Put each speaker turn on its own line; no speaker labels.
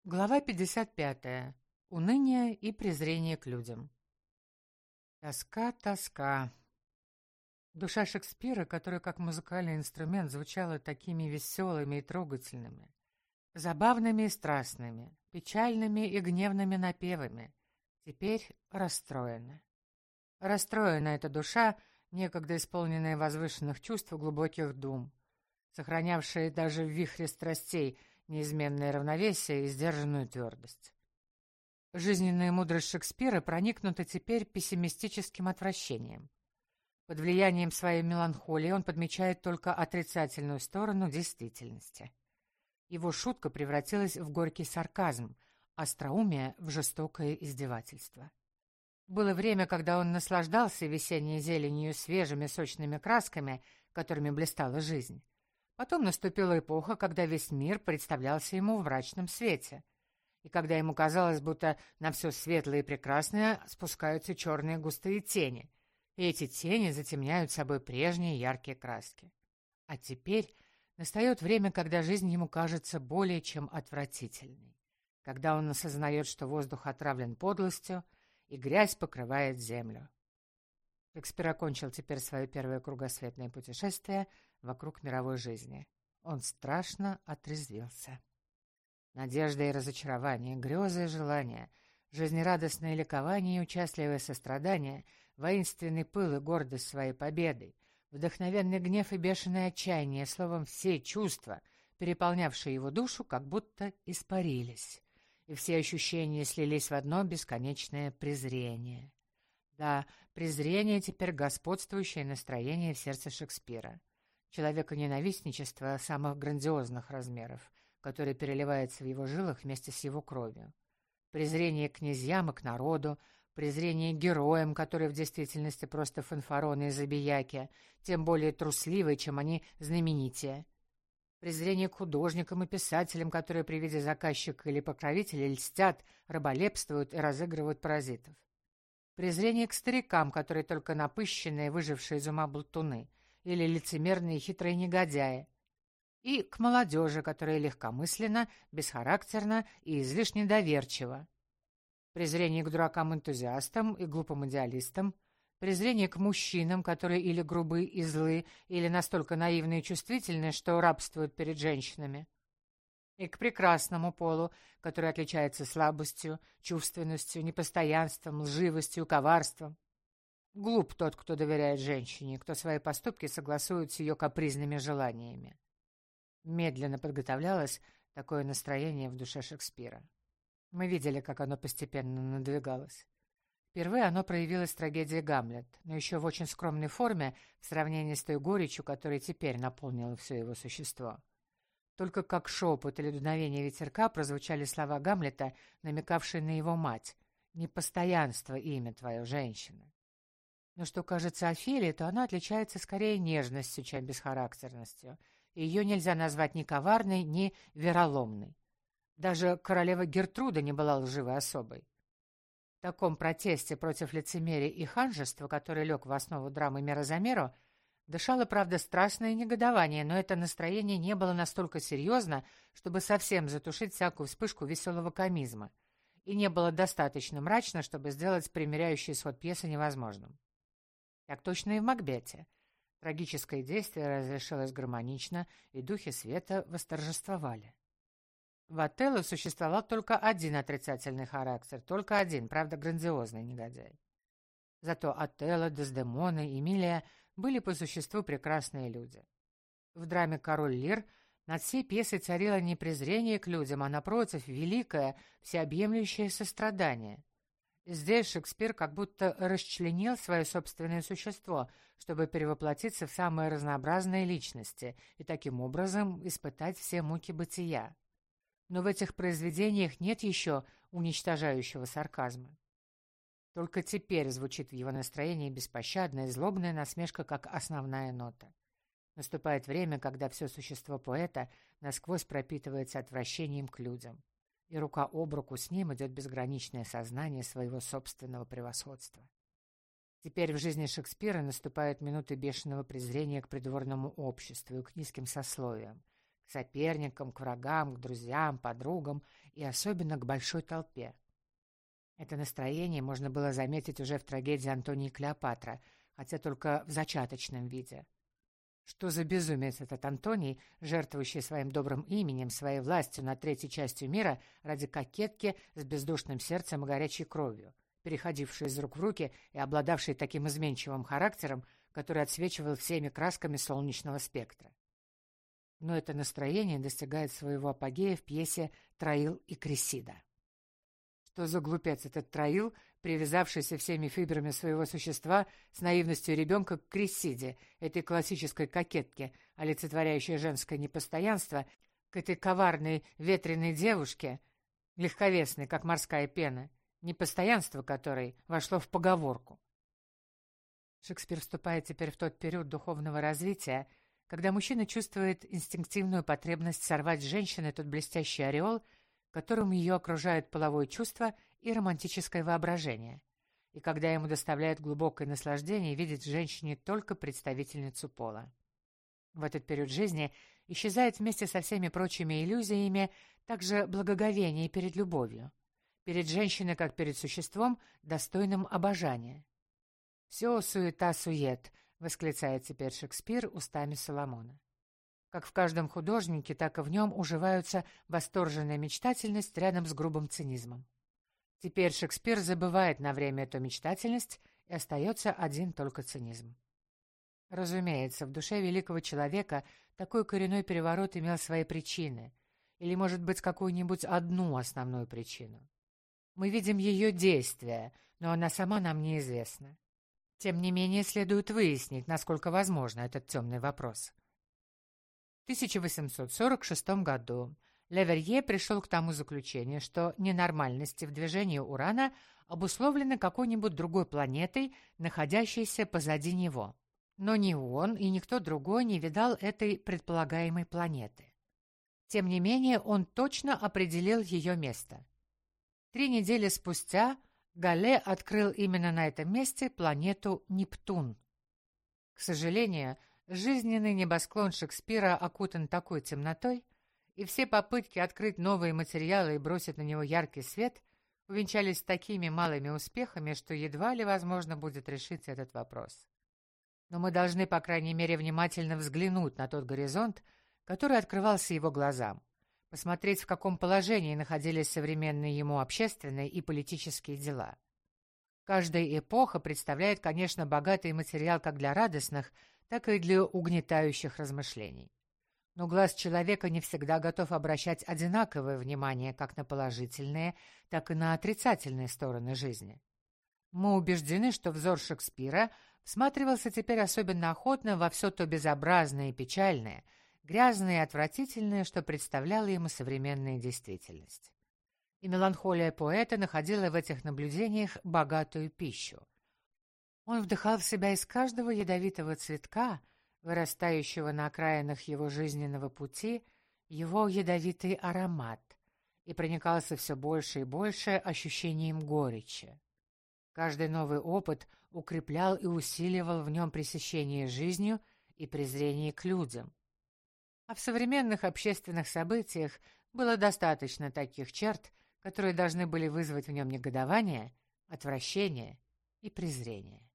Глава 55. Уныние и презрение к людям. Тоска, тоска. Душа Шекспира, которая как музыкальный инструмент звучала такими веселыми и трогательными, забавными и страстными, печальными и гневными напевами, теперь расстроена. Расстроена эта душа, некогда исполненная возвышенных чувств и глубоких дум, сохранявшая даже в вихре страстей неизменное равновесие и сдержанную твердость. Жизненная мудрость Шекспира проникнута теперь пессимистическим отвращением. Под влиянием своей меланхолии он подмечает только отрицательную сторону действительности. Его шутка превратилась в горький сарказм, остроумие в жестокое издевательство. Было время, когда он наслаждался весенней зеленью и свежими сочными красками, которыми блистала жизнь. Потом наступила эпоха, когда весь мир представлялся ему в мрачном свете, и когда ему казалось, будто на все светлое и прекрасное спускаются черные густые тени, и эти тени затемняют собой прежние яркие краски. А теперь настает время, когда жизнь ему кажется более чем отвратительной, когда он осознает, что воздух отравлен подлостью, и грязь покрывает землю. Шекспир окончил теперь свое первое кругосветное путешествие вокруг мировой жизни. Он страшно отрезвился. Надежда и разочарование, грезы и желания, жизнерадостное ликование и участливое сострадание, воинственный пыл и гордость своей победой, вдохновенный гнев и бешеное отчаяние, словом, все чувства, переполнявшие его душу, как будто испарились, и все ощущения слились в одно бесконечное презрение. Да, презрение теперь господствующее настроение в сердце Шекспира. Человека-ненавистничество самых грандиозных размеров, которое переливается в его жилах вместе с его кровью. Презрение к князьям и к народу, презрение к героям, которые в действительности просто фанфароны и забияки, тем более трусливые, чем они знаменитее. Презрение к художникам и писателям, которые при виде заказчика или покровителя льстят, раболепствуют и разыгрывают паразитов. Презрение к старикам, которые только напыщенные, выжившие из ума болтуны, или лицемерные хитрые негодяи. И к молодежи, которая легкомысленно, бесхарактерна и излишне доверчива. Презрение к дуракам-энтузиастам и глупым идеалистам. Презрение к мужчинам, которые или грубы и злы, или настолько наивны и чувствительны, что рабствуют перед женщинами. И к прекрасному полу, который отличается слабостью, чувственностью, непостоянством, лживостью, коварством. Глуп тот, кто доверяет женщине, кто свои поступки согласует с ее капризными желаниями. Медленно подготовлялось такое настроение в душе Шекспира. Мы видели, как оно постепенно надвигалось. Впервые оно проявилось в трагедии «Гамлет», но еще в очень скромной форме в сравнении с той горечью, которая теперь наполнила все его существо. Только как шепот или дуновение ветерка прозвучали слова Гамлета, намекавшие на его мать: «Непостоянство имя твое, женщина». Но что кажется Офелии, то она отличается скорее нежностью, чем бесхарактерностью. Ее нельзя назвать ни коварной, ни вероломной. Даже королева Гертруда не была лживой особой. В таком протесте против лицемерия и ханжества, который лег в основу драмы «Мера за меру», дышало, правда, страстное негодование, но это настроение не было настолько серьезно, чтобы совсем затушить всякую вспышку веселого комизма, и не было достаточно мрачно, чтобы сделать примиряющий исход пьесы невозможным. Так точно и в «Макбете». Трагическое действие разрешилось гармонично, и духи света восторжествовали. В «Отелло» существовал только один отрицательный характер, только один, правда, грандиозный негодяй. Зато Отелло, Дездемона и Эмилия были по существу прекрасные люди. В драме «Король Лир» над всей пьесой царило не презрение к людям, а, напротив, великое, всеобъемлющее сострадание. Здесь Шекспир как будто расчленил свое собственное существо, чтобы перевоплотиться в самые разнообразные личности и таким образом испытать все муки бытия. Но в этих произведениях нет еще уничтожающего сарказма. Только теперь звучит в его настроении беспощадная, злобная насмешка как основная нота. Наступает время, когда все существо поэта насквозь пропитывается отвращением к людям, и рука об руку с ним идет безграничное сознание своего собственного превосходства. Теперь в жизни Шекспира наступают минуты бешеного презрения к придворному обществу и к низким сословиям, к соперникам, к врагам, к друзьям, подругам и особенно к большой толпе. Это настроение можно было заметить уже в трагедии Антония и Клеопатра, хотя только в зачаточном виде. Что за безумец этот Антоний, жертвующий своим добрым именем, своей властью над третьей частью мира ради кокетки с бездушным сердцем и горячей кровью, переходившей из рук в руки и обладавшей таким изменчивым характером, который отсвечивал всеми красками солнечного спектра. Но это настроение достигает своего апогея в пьесе «Троил и Крессида». Что за глупец этот Троил, привязавшийся всеми фибрами своего существа с наивностью ребенка к Крессиде, этой классической кокетке, олицетворяющей женское непостоянство, к этой коварной ветреной девушке, легковесной, как морская пена, непостоянство которой вошло в поговорку. Шекспир вступает теперь в тот период духовного развития, когда мужчина чувствует инстинктивную потребность сорвать с женщины тот блестящий ореол, которым ее окружают половое чувство и романтическое воображение, и когда ему доставляет глубокое наслаждение видеть в женщине только представительницу пола. В этот период жизни исчезает вместе со всеми прочими иллюзиями также благоговение перед любовью, перед женщиной как перед существом, достойным обожания. «Все суета-сует», — восклицает теперь Шекспир устами Соломона. Как в каждом художнике, так и в нем уживаются восторженная мечтательность рядом с грубым цинизмом. Теперь Шекспир забывает на время эту мечтательность, и остается один только цинизм. Разумеется, в душе великого человека такой коренной переворот имел свои причины, или, может быть, какую-нибудь одну основную причину. Мы видим ее действие, но она сама нам неизвестна. Тем не менее, следует выяснить, насколько возможно этот темный вопрос. В 1846 году Леверье пришел к тому заключению, что ненормальности в движении Урана обусловлены какой-нибудь другой планетой, находящейся позади него. Но ни он и никто другой не видал этой предполагаемой планеты. Тем не менее, он точно определил ее место. 3 недели спустя Галле открыл именно на этом месте планету Нептун. К сожалению, жизненный небосклон Шекспира окутан такой темнотой, и все попытки открыть новые материалы и бросить на него яркий свет увенчались такими малыми успехами, что едва ли возможно будет решить этот вопрос. Но мы должны, по крайней мере, внимательно взглянуть на тот горизонт, который открывался его глазам, посмотреть, в каком положении находились современные ему общественные и политические дела. Каждая эпоха представляет, конечно, богатый материал как для радостных, так и для угнетающих размышлений. Но глаз человека не всегда готов обращать одинаковое внимание как на положительные, так и на отрицательные стороны жизни. Мы убеждены, что взор Шекспира всматривался теперь особенно охотно во все то безобразное и печальное, грязное и отвратительное, что представляла ему современная действительность. И меланхолия поэта находила в этих наблюдениях богатую пищу. Он вдыхал в себя из каждого ядовитого цветка, вырастающего на окраинах его жизненного пути, его ядовитый аромат, и проникался все больше и больше ощущением горечи. Каждый новый опыт укреплял и усиливал в нем пресыщение жизнью и презрение к людям. А в современных общественных событиях было достаточно таких черт, которые должны были вызвать в нем негодование, отвращение и презрение.